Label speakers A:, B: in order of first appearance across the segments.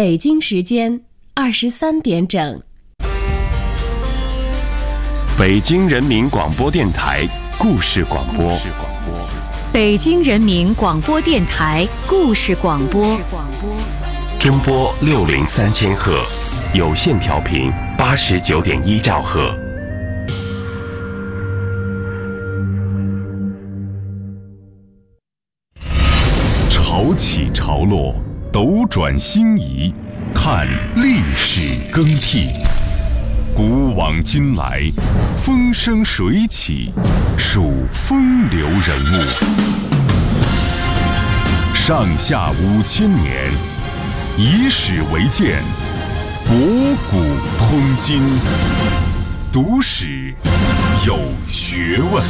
A: 北京时间23点整。
B: 北京人民广播电台故事广播。
C: 北京人民广播电台故事广播。
B: 中波603千赫，有线调频89.1兆赫。潮起潮落，斗转星移，看历史更替。古往今来，风生水起，数风流人物。上下5000年，以史为鉴，博古通今，读史有学问。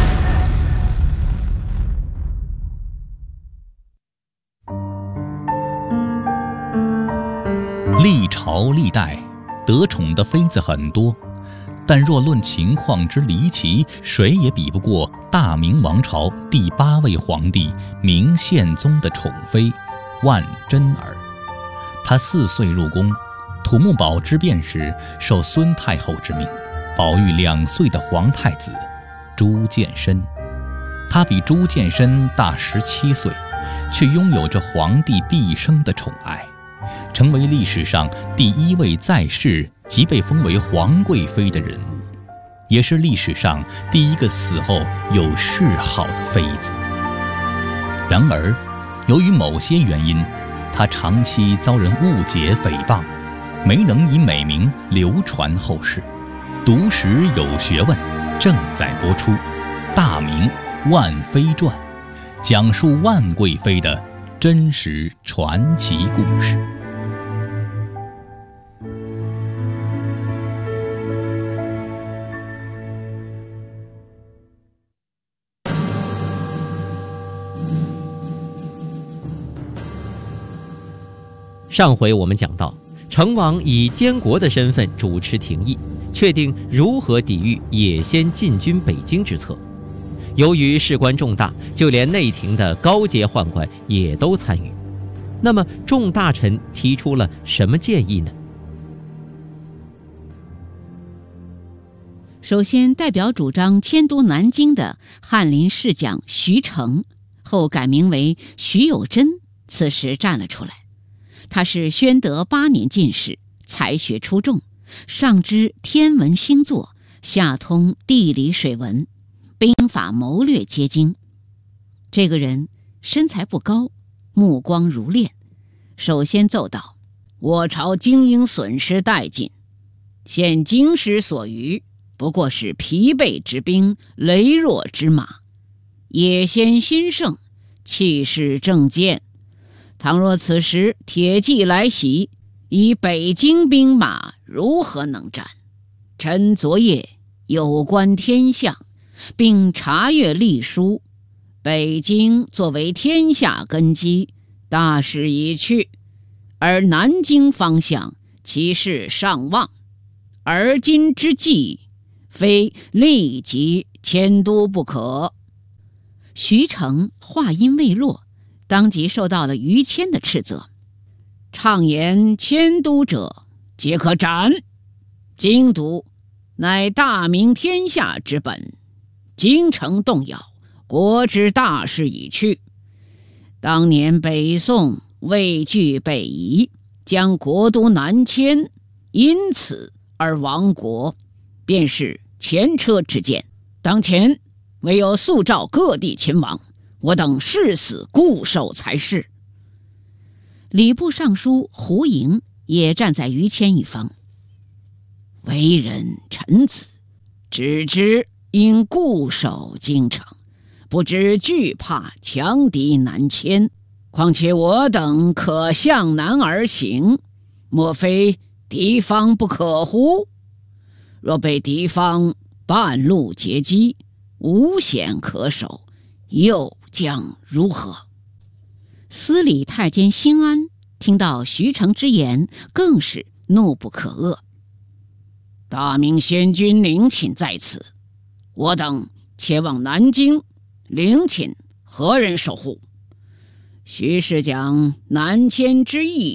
D: 历朝历代得宠的妃子很多，但若论情况之离奇，谁也比不过大明王朝第8位皇帝明宪宗的宠妃万贞儿。她4岁入宫，土木堡之变时受孙太后之命，保育2岁的皇太子朱见深。她比朱见深大17岁，却拥有着皇帝毕生的宠爱，成为历史上第1位在世即被封为皇贵妃的人物，也是历史上第1个死后有谥号的妃子。然而，由于某些原因，她长期遭人误解诽谤，没能以美名流传后世。读史有学问正在播出《大明万妃传》，讲述万贵妃的真实传奇故事。
E: 上回我们讲到，成王以监国的身份主持廷议，确定如何抵御野先进军北京之策。由于事关重大，就连内廷的高阶宦官也都参与。那么众大臣提出了什么建议呢？
F: 首先，代表主张迁都南京的翰林侍讲徐成，后改名为徐有贞，此时站了出来。他是宣德8年进士，才学出众，上知天文星座，下通地理水文，兵法谋略皆精。这个人身材不高，目光如练，首先奏道：我朝精英损失殆尽，现京师所余，不过是疲惫之兵，羸弱之马。野先兴盛，气势正健。倘若此时铁骑来袭，以北京兵马如何能战？臣昨夜有观天象，并查阅历书，北京作为天下根基，大势已去，而南京方向其势尚旺，而今之计，非立即迁都不可。徐成话音未落，当即受到了于谦的斥责：畅言迁都者，皆可斩。京都乃大明天下之本，京城动摇，国之大势已去。当年北宋畏惧北夷，将国都南迁，因此而亡国，便是前车之鉴。当前唯有速召各地勤王，我等誓死固守才是。礼部尚书胡盈也站在于谦一方。为人臣子，只知应固守京城，不知惧怕强敌南迁。况且我等可向南而行，莫非敌方不可乎？若被敌方半路截击，无险可守，又将如何？司礼太监辛安听到徐成之言，更是怒不可遏。大明先君陵寝在此，我等前往南京，陵寝何人守护？徐氏讲南迁之意，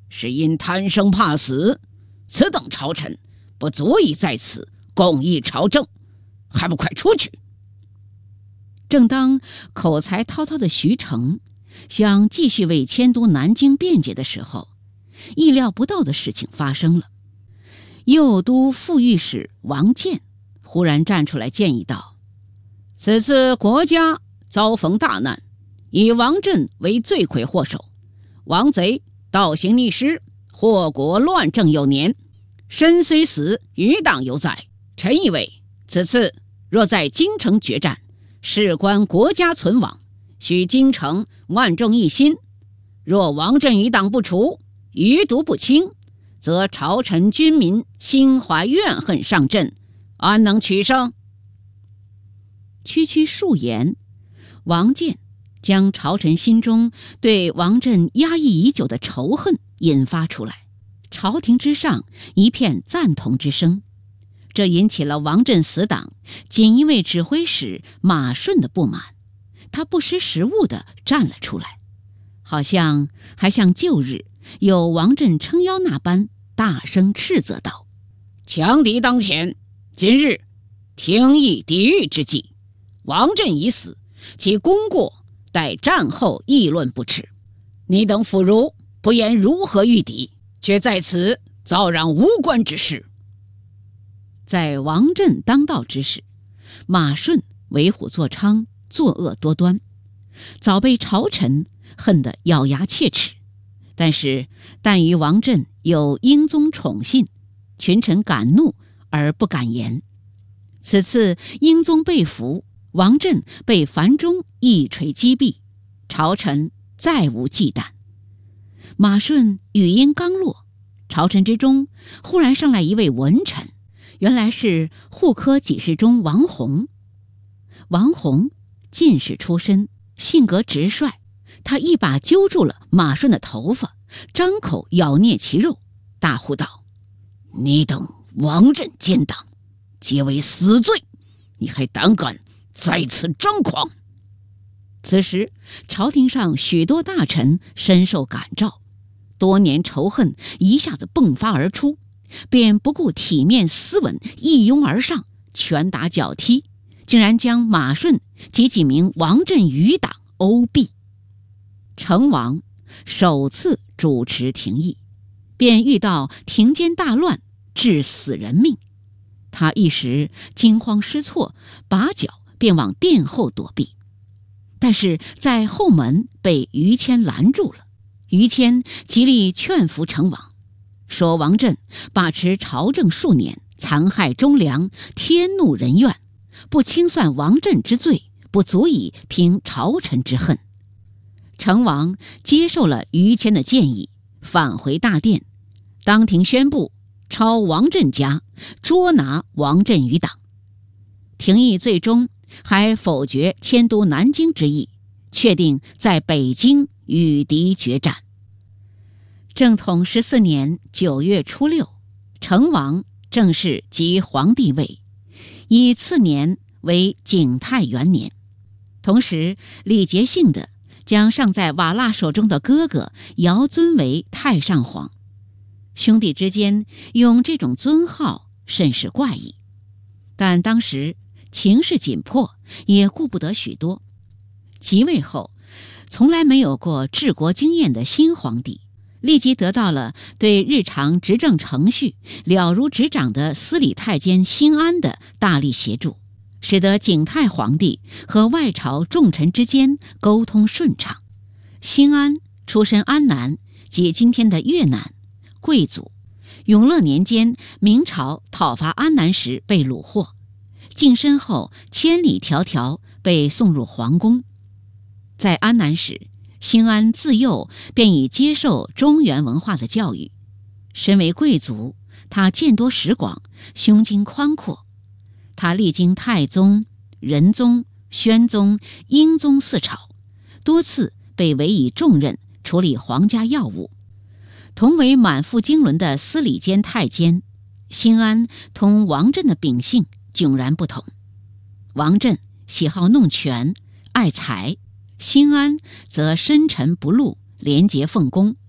F: 是因贪生怕死，此等朝臣不足以在此共议朝政，还不快出去！”正当口才滔滔的徐成想继续为迁都南京辩解的时候，意料不到的事情发生了。右都副御史王建忽然站出来建议道：“此次国家遭逢大难，以王振为罪魁祸首，王贼倒行逆施，祸国乱政有年，身虽死，余党犹在。臣以为此次若在京城决战，事关国家存亡，须京城万众一心。若王振余党不除，余毒不清，则朝臣军民心怀怨恨上阵，安能取胜？”区区数言，王建将朝臣心中对王振压抑已久的仇恨引发出来，朝廷之上一片赞同之声。这引起了王振死党锦衣卫指挥使马顺的不满，他不识时务地站了出来，好像还像旧日有王振撑腰那般大声斥责道：“强敌当前，今日廷议抵御之际，王振已死，其功过待战后议论不迟。你等妇孺不言如何御敌，却在此造嚷无关之事。”在王振当道之时，马顺为虎作伥，作恶多端，早被朝臣恨得咬牙切齿。但于王振有英宗宠信，群臣敢怒而不敢言。此次英宗被俘，王振被樊钟一锤击毙，朝臣再无忌惮。马顺语音刚落，朝臣之中忽然上来一位文臣，原来是户科给事中王弘。王弘进士出身，性格直率，他一把揪住了马顺的头发，张口咬啮其肉，大呼道：“你等王振奸党，皆为死罪，你还胆敢在此张狂！”此时朝廷上许多大臣深受感召，多年仇恨一下子迸发而出，便不顾体面斯文，一拥而上，拳打脚踢，竟然将马顺及几名王振余党殴毙。成王首次主持廷议，便遇到庭间大乱，致死人命。他一时惊慌失措，拔脚便往殿后躲避，但是在后门被于谦拦住了。于谦极力劝服成王，说王振把持朝政数年，残害忠良，天怒人怨，不清算王振之罪，不足以平朝臣之恨。成王接受了于谦的建议，返回大殿，当庭宣布抄王振家，捉拿王振余党。廷议最终还否决迁都南京之意，确定在北京与敌决战。正统14年9月初6，成王正式即皇帝位，以次年为景泰元年。同时礼节性的将尚在瓦剌手中的哥哥遥尊为太上皇。兄弟之间用这种尊号甚是怪异，但当时情势紧迫，也顾不得许多。即位后，从来没有过治国经验的新皇帝立即得到了对日常执政程序了如指掌的司礼太监辛安的大力协助，使得景泰皇帝和外朝重臣之间沟通顺畅。辛安出身安南，即今天的越南，贵族。永乐年间，明朝讨伐安南时被虏获，晋身后千里迢迢被送入皇宫。在安南时，辛安自幼便已接受中原文化的教育。身为贵族，他见多识广，胸襟宽阔。他历经太宗、仁宗、宣宗、英宗4朝，多次被委以重任，处理皇家要务。同为满腹经纶的司礼监太监，辛安同王振的秉性迥然不同。王振喜好弄权，爱财；辛安则深沉不露，廉洁奉公。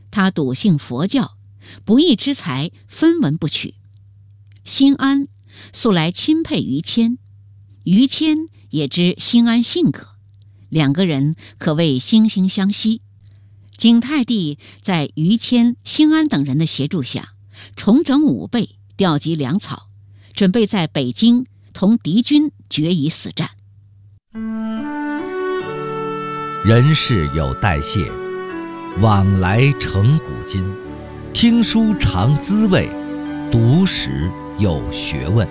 F: 他笃信佛教，不义之财分文不取。辛安素来钦佩于谦，于谦也知辛安性格，两个人可谓惺惺相惜。景泰帝在于谦、辛安等人的协助下，重整武备，调集粮草，准备在北京同敌军决一死战。
G: 人事有代谢，往来成古今。听书尝滋味，读史有学问。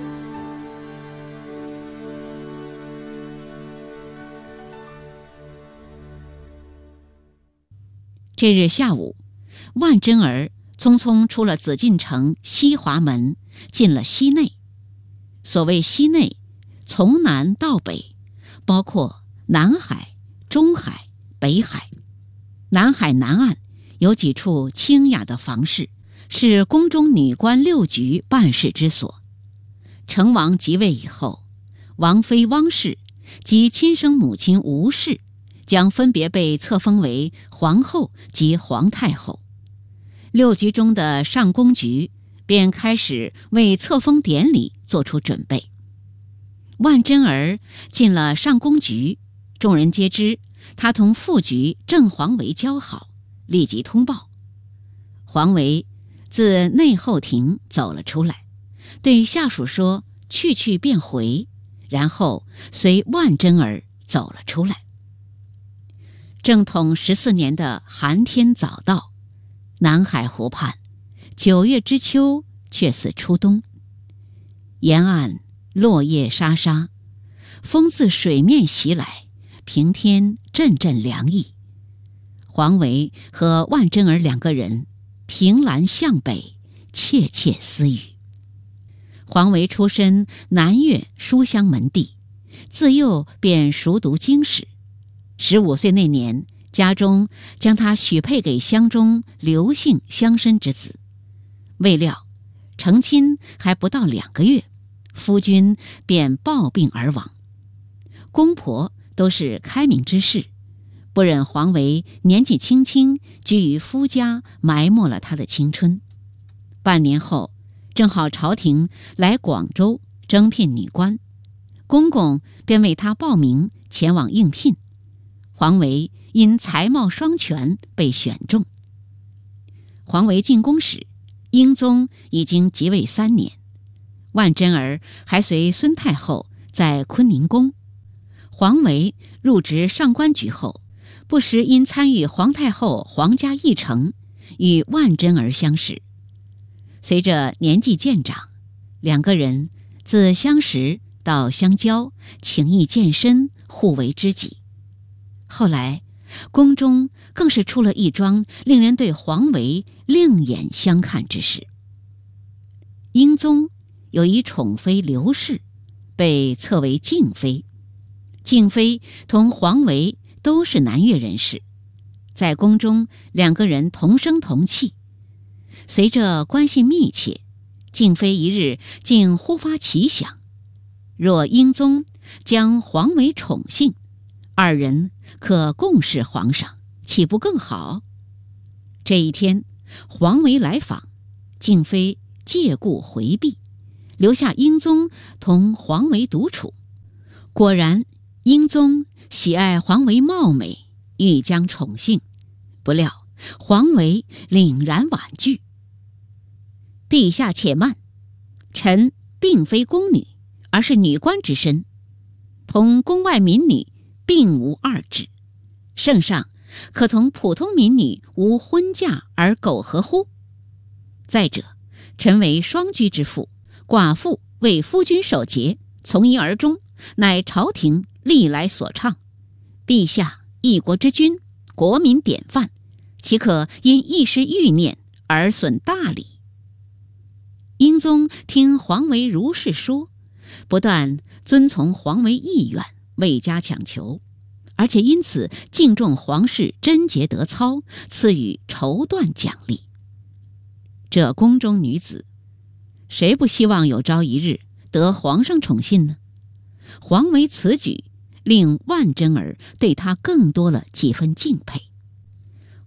F: 这日下午，万贞儿匆匆出了紫禁城西华门，进了西内。所谓西内，从南到北，包括南海、中海、北海。南海南岸有几处清雅的房室，是宫中女官六局办事之所。成王即位以后，王妃汪氏及亲生母亲吴氏将分别被册封为皇后及皇太后。六局中的上宫局便开始为册封典礼做出准备。万贞儿进了上宫局，众人皆知他同副局郑黄维交好，立即通报。黄维自内后庭走了出来，对下属说去便回，然后随万贞儿走了出来。正统14年的寒天早到，南海湖畔9月之秋却似初冬，沿岸落叶沙沙，风自水面袭来，平天阵阵凉意。黄维和万贞儿两个人凭栏向北，窃窃私语。黄维出身南岳书香门第，自幼便熟读经史。15岁那年，家中将他许配给乡中刘姓乡绅之子。未料成亲还不到2个月，夫君便暴病而亡。公婆都是开明之士，不忍黄维年纪轻轻居于夫家，埋没了他的青春。半年后，正好朝廷来广州征聘女官，公公便为他报名前往应聘。黄维因才貌双全被选中。黄维进宫时，英宗已经即位3年，万贞儿还随孙太后在坤宁宫。黄维入职上官局后，不时因参与皇太后皇家议程，与万贞儿相识。随着年纪渐长，两个人自相识到相交，情谊渐深，互为知己。后来宫中更是出了一桩令人对黄维另眼相看之事。英宗有一宠妃刘氏，被册为静妃。静妃同黄维都是南岳人士，在宫中两个人同声同气。随着关系密切，静妃一日竟忽发奇想，若英宗将黄维宠幸，二人可共侍皇上，岂不更好？这一天，黄维来访，静妃借故回避，留下英宗同黄维独处。果然，英宗喜爱黄维貌美，欲将宠幸，不料黄维凛然婉拒。陛下且慢，臣并非宫女，而是女官之身，同宫外民女并无二致，圣上可同普通民女无婚嫁而苟合乎？再者，臣为双居之妇，寡妇为夫君守节，从一而终，乃朝廷历来所倡。陛下一国之君，国民典范，岂可因一时欲念而损大礼？英宗听黄维如是说，不但遵从黄维意愿，未加强求，而且因此敬重皇室贞洁德操，赐予绸缎奖励。这宫中女子，谁不希望有朝一日得皇上宠信呢？黄维此举令万贞儿对他更多了几分敬佩。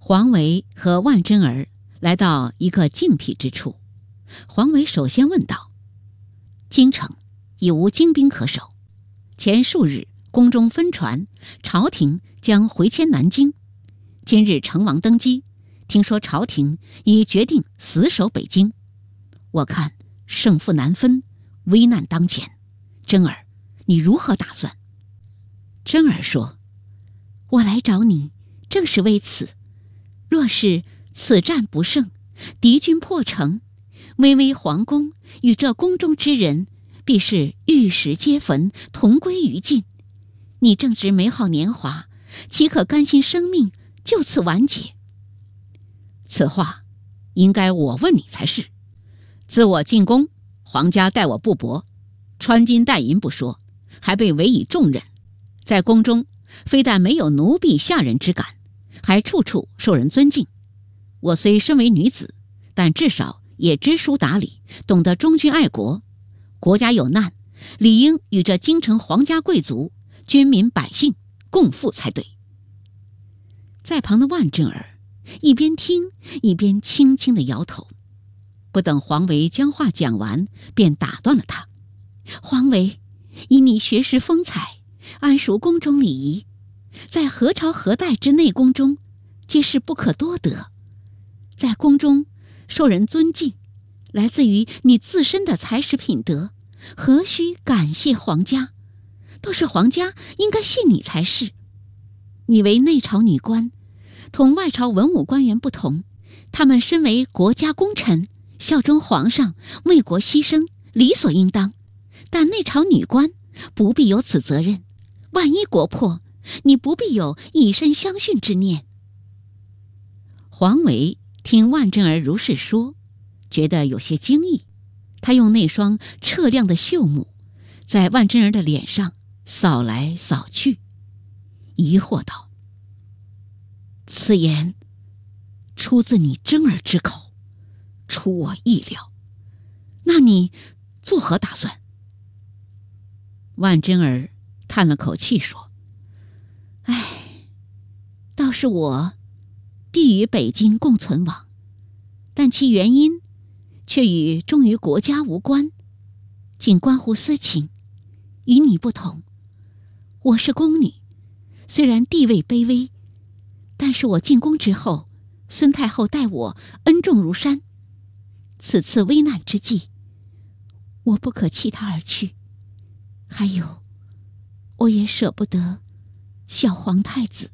F: 黄维和万贞儿来到一个静僻之处，黄维首先问道：京城已无精兵可守，前数日宫中分传，朝廷将回迁南京。今日成王登基，听说朝廷已决定死守北京，我看胜负难分，危难当前。贞儿，你如何打算？贞儿说：我来找你正是为此。若是此战不胜，敌军破城，巍巍皇宫与这宫中之人必是玉石皆焚，同归于尽。你正值美好年华，岂可甘心生命就此完结？此话应该我问你才是。自我进宫，皇家待我不薄，穿金戴银不说，还被委以重任，在宫中非但没有奴婢下人之感，还处处受人尊敬。我虽身为女子，但至少也知书达理，懂得忠君爱国。国家有难，理应与这京城皇家贵族、军民百姓共赴才对。在旁的万贞儿一边听一边轻轻地摇头，不等黄维将话讲完，便打断了他。黄维，以你学识风采，谙熟宫中礼仪，在何朝何代之内宫中，皆是不可多得。在宫中受人尊敬，来自于你自身的才识品德，何须感谢皇家？都是皇家应该谢你才是。你为内朝女官，同外朝文武官员不同，他们身为国家功臣，效忠皇上，为国牺牲，理所应当。但内朝女官不必有此责任，万一国破，你不必有以身相殉之念。黄维听万贞儿如是说，觉得有些惊异，他用那双澈亮的秀目在万贞儿的脸上扫来扫去，疑惑道：此言出自你贞儿之口，出我意料，那你作何打算？万贞儿叹了口气说：倒是我必与北京共存亡，但其原因却与忠于国家无关，仅关乎私情。与你不同，我是宫女，虽然地位卑微，但是我进宫之后，孙太后待我恩重如山。此次危难之际，我不可弃她而去。还有，我也舍不得小皇太子。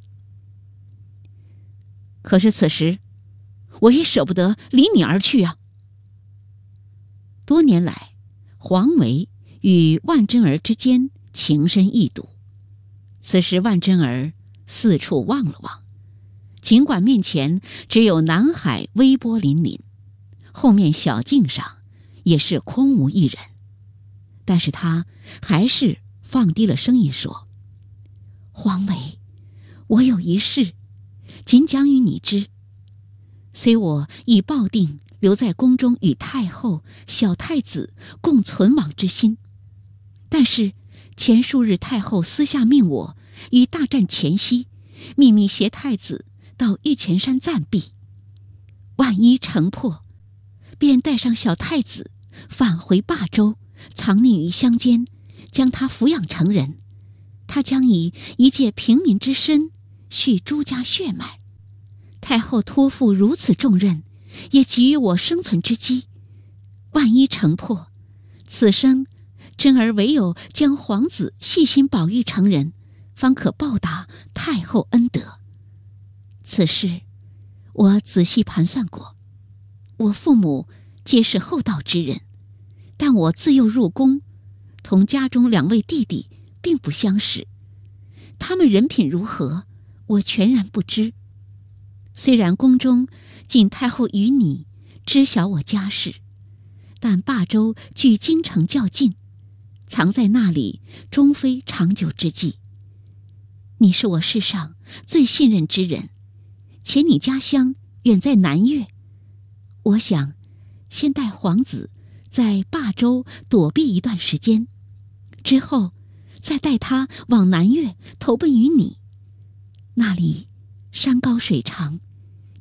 F: 可是此时，我也舍不得离你而去啊。多年来，黄维与万贞儿之间情深意笃。此时万贞儿四处望了望，尽管面前只有南海微波粼粼，后面小径上也是空无一人，但是他还是放低了声音说：黄维，我有一事仅讲与你知。虽我已抱定留在宫中与太后、小太子共存亡之心，但是前数日太后私下命我于大战前夕秘密携太子到玉泉山暂避，万一城破，便带上小太子返回霸州，藏匿于乡间，将他抚养成人。他将以一介平民之身续朱家血脉。太后托付如此重任，也给予我生存之机。万一城破，此生贞儿唯有将皇子细心保育成人，方可报答太后恩德。此事我仔细盘算过，我父母皆是厚道之人，但我自幼入宫，同家中两位弟弟并不相识，他们人品如何，我全然不知。虽然宫中仅太后与你知晓我家事，但霸州距京城较近，藏在那里终非长久之计。你是我世上最信任之人，且你家乡远在南越，我想先带皇子在霸州躲避一段时间，之后再带他往南越投奔于你。那里山高水长，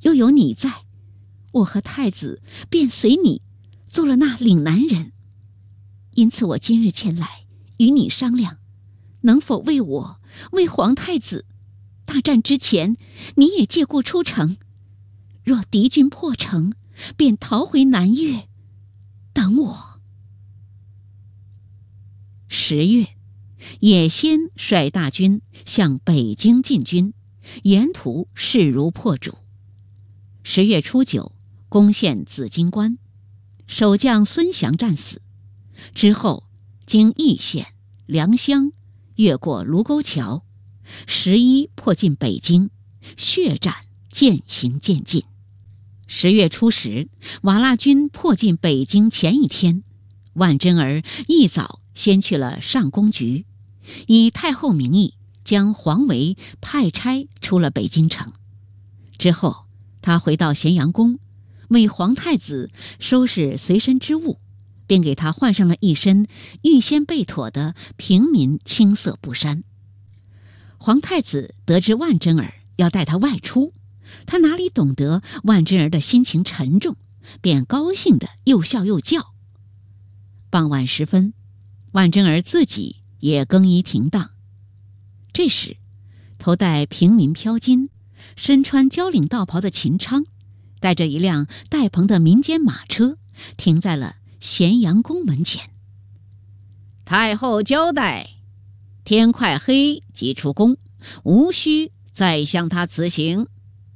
F: 又有你在，我和太子便随你做了那岭南人。因此我今日前来与你商量，能否为我、为皇太子，大战之前你也借故出城，若敌军破城，便逃回南越，等我。10月，也先率大军向北京进军，沿途势如破竹。10月初9，攻陷紫荆关，守将孙祥战死。之后经义县、良乡，越过卢沟桥，11迫进北京，血战渐行渐近。10月初10，瓦剌军迫进北京前一天，万贞儿一早先去了上宫局，以太后名义将黄维派差出了北京城。之后他回到咸阳宫，为皇太子收拾随身之物，并给他换上了一身预先备妥的平民青色布衫。皇太子得知万贞儿要带他外出，他哪里懂得万贞儿的心情沉重，便高兴地又笑又叫。傍晚时分，万贞儿自己也更衣停当。这时，头戴平民飘巾、身穿交领道袍的秦昌，带着一辆带棚的民间马车，停在了咸阳宫门前。太后交代，天快黑即出宫，无需再向他辞行。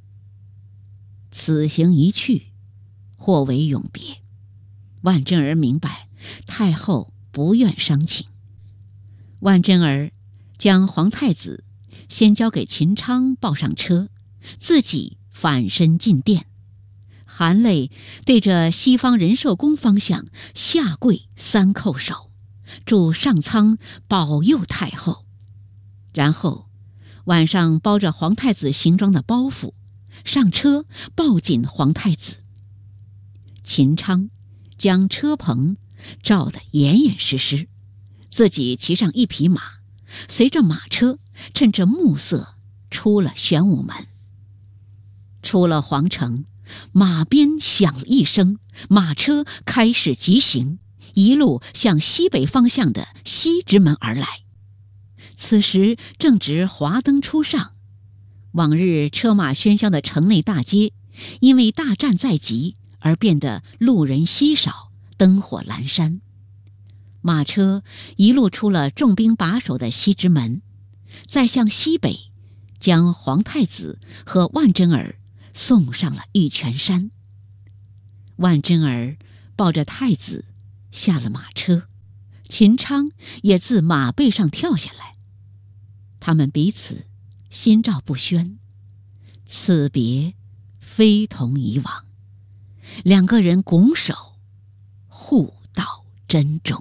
F: 此行一去，或为永别。万贞儿明白太后不愿伤情。万贞儿将皇太子先交给秦昌抱上车，自己返身进殿，含泪对着西方仁寿宫方向下跪3叩首，祝上苍保佑太后。然后晚上包着皇太子行装的包袱上车，抱紧皇太子。秦昌将车棚罩得严严实实，自己骑上一匹马，随着马车趁着暮色出了玄武门。出了皇城，马鞭响了一声，马车开始疾行，一路向西北方向的西直门而来。此时正值华灯初上，往日车马喧嚣的城内大街，因为大战在即而变得路人稀少，灯火阑珊。马车一路出了重兵把守的西直门，再向西北，将皇太子和万贞儿送上了玉泉山。万贞儿抱着太子下了马车，秦昌也自马背上跳下来。他们彼此心照不宣，此别非同以往，两个人拱手互道珍重。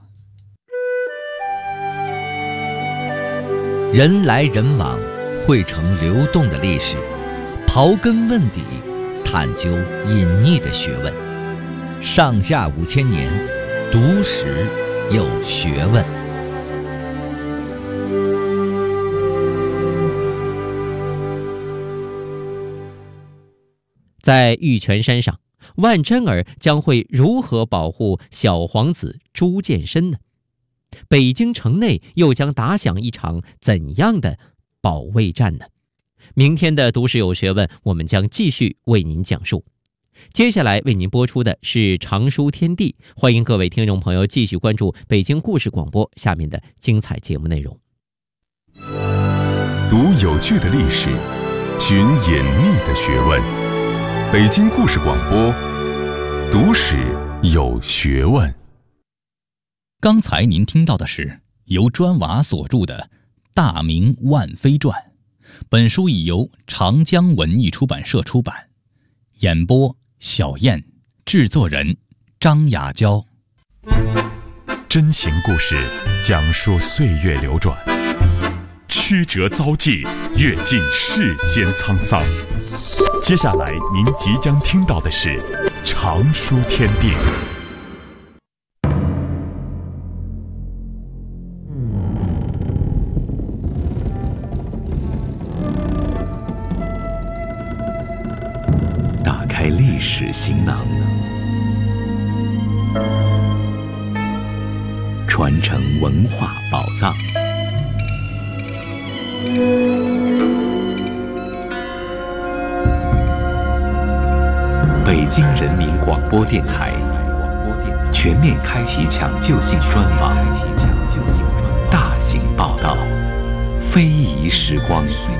G: 人来人往，汇成流动的历史，刨根问底，探究隐匿的学问。上下5000年，读史有学问。
E: 在玉泉山上，万贞儿将会如何保护小皇子朱见深呢？北京城内又将打响一场怎样的保卫战呢？明天的读史有学问，我们将继续为您讲述。接下来为您播出的是常书天地，欢迎各位听众朋友继续关注北京故事广播下面的精彩节目内容。
B: 读有趣的历史，寻隐秘的学问。北京故事广播，读史有学问。
D: 刚才您听到的是由砖瓦所著的《大明万妃传》，本书已由长江文艺出版社出版。演播小燕，制作人张雅娇。
B: 真情故事讲述岁月流转，曲折遭际，阅尽世间沧桑。接下来您即将听到的是常书天地。
H: 开历史行囊，传承文化宝藏。北京人民广播电台全面开启抢救性专访，大型报道，非遗时光。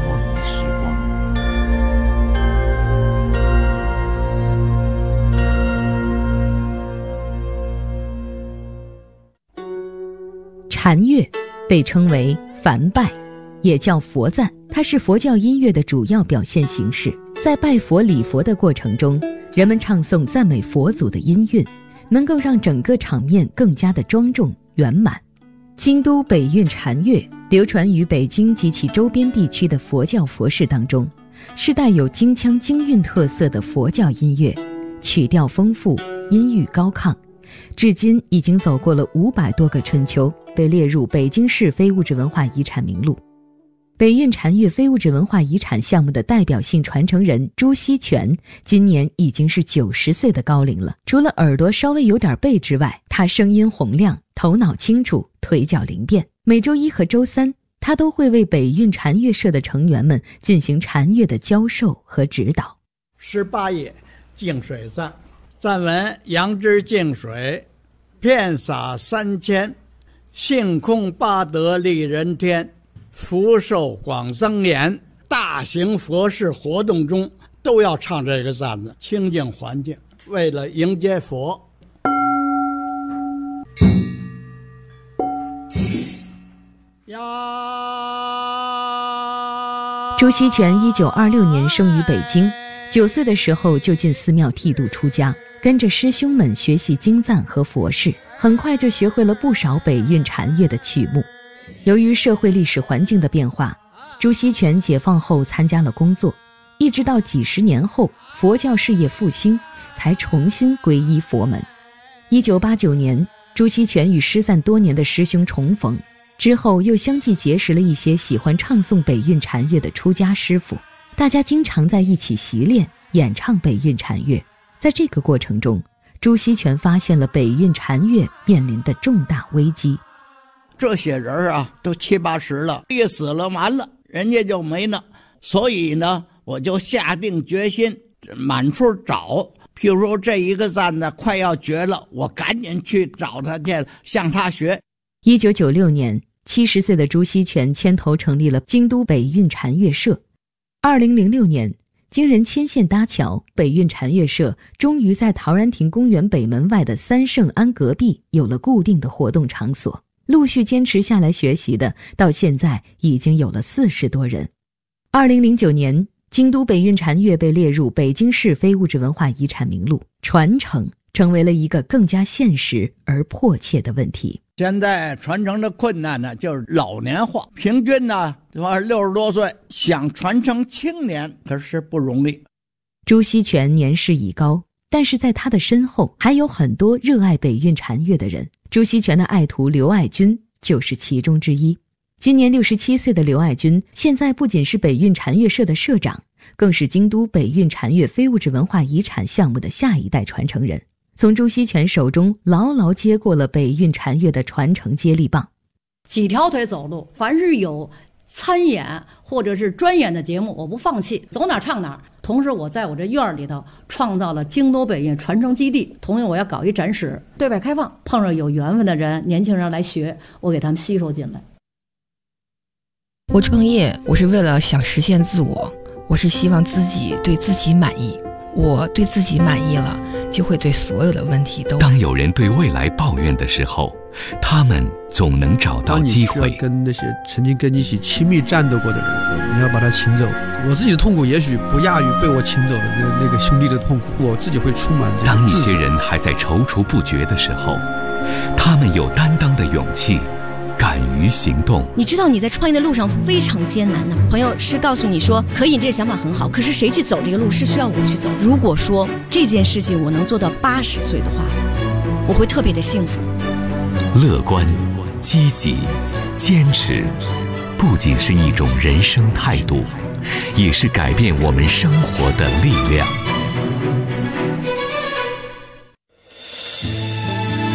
C: 禅乐被称为梵拜，也叫佛赞，它是佛教音乐的主要表现形式。在拜佛礼佛的过程中，人们唱诵赞美佛祖的音韵，能够让整个场面更加的庄重圆满。京都北韵禅乐流传于北京及其周边地区的佛教佛事当中，是带有京腔京韵特色的佛教音乐，曲调丰富，音域高亢，至今已经走过了500多个春秋，被列入北京市非物质文化遗产名录。北韵禅乐非物质文化遗产项目的代表性传承人朱锡全今年已经是90岁的高龄了。除了耳朵稍微有点背之外，他声音洪亮，头脑清楚，腿脚灵便。每周1和周3，他都会为北韵禅乐社的成员们进行禅乐的教授和指导。
I: 18页净水赞，赞文：杨枝净水，遍洒3000，性空八德利人天，福寿广增延。大型佛事活动中都要唱这个赞子，清净环境，为了迎接佛。
C: 朱锡全1926年生于北京，9岁的时候就进寺庙剃度出家，跟着师兄们学习经赞和佛事，很快就学会了不少北韵禅乐的曲目。由于社会历史环境的变化，朱锡全解放后参加了工作，一直到几十年后佛教事业复兴，才重新皈依佛门。1989年，朱锡全与失散多年的师兄重逢，之后又相继结识了一些喜欢唱诵北韵禅乐的出家师傅，大家经常在一起习练演唱北韵禅乐。在这个过程中，朱锡全发现了北韵禅乐面临的重大危机。
I: 这些人啊，都70、80了，一死了完了，人家就没了。所以呢，我就下定决心满处找。譬如说这一个赞呢快要绝了，我赶紧去找他去，向他学。
C: 1996年，70岁的朱锡全牵头成立了京都北韵禅乐社。2006年，经人牵线搭桥，北韵禅乐社终于在陶然亭公园北门外的三圣庵隔壁有了固定的活动场所。陆续坚持下来学习的，到现在已经有了40多人。2009年，京都北韵禅乐被列入北京市非物质文化遗产名录，传承成为了一个更加现实而迫切的问题。
I: 现在传承的困难呢，就是老年化，平均呢60多岁，想传承青年可是不容易。
C: 朱锡全年事已高，但是在他的身后还有很多热爱北韵禅乐的人。朱锡全的爱徒刘爱军就是其中之一。今年67岁的刘爱军，现在不仅是北韵禅乐社的社长，更是京都北韵禅乐非物质文化遗产项目的下一代传承人，从朱锡全手中牢牢接过了北韵禅乐的传承接力棒。
J: 几条腿走路，凡是有参演或者是专演的节目，我不放弃，走哪唱哪。同时我在我这院里头创造了京都北韵传承基地，同样我要搞一展示，对外开放，碰上有缘分的人，年轻人来学，我给他们吸收进来。
K: 我创业，我是为了想实现自我，我是希望自己对自己满意，我对自己满意了，就会对所有的问题都。
H: 当有人对未来抱怨的时候，他们总能找到机会。
L: 当你需要跟那些曾经跟你一起亲密战斗过的人，你要把他请走。我自己的痛苦也许不亚于被我请走的那个兄弟的痛苦，我自己会充满这个
H: 当一些人还在踌躇不决的时候，他们有担当的勇气，敢于行动。
M: 你知道你在创业的路上非常艰难的，朋友是告诉你说可以，你这个想法很好，可是谁去走这个路是需要我去走。如果说这件事情我能做到80岁的话，我会特别的幸福。
H: 乐观、积极、坚持，不仅是一种人生态度，也是改变我们生活的力量。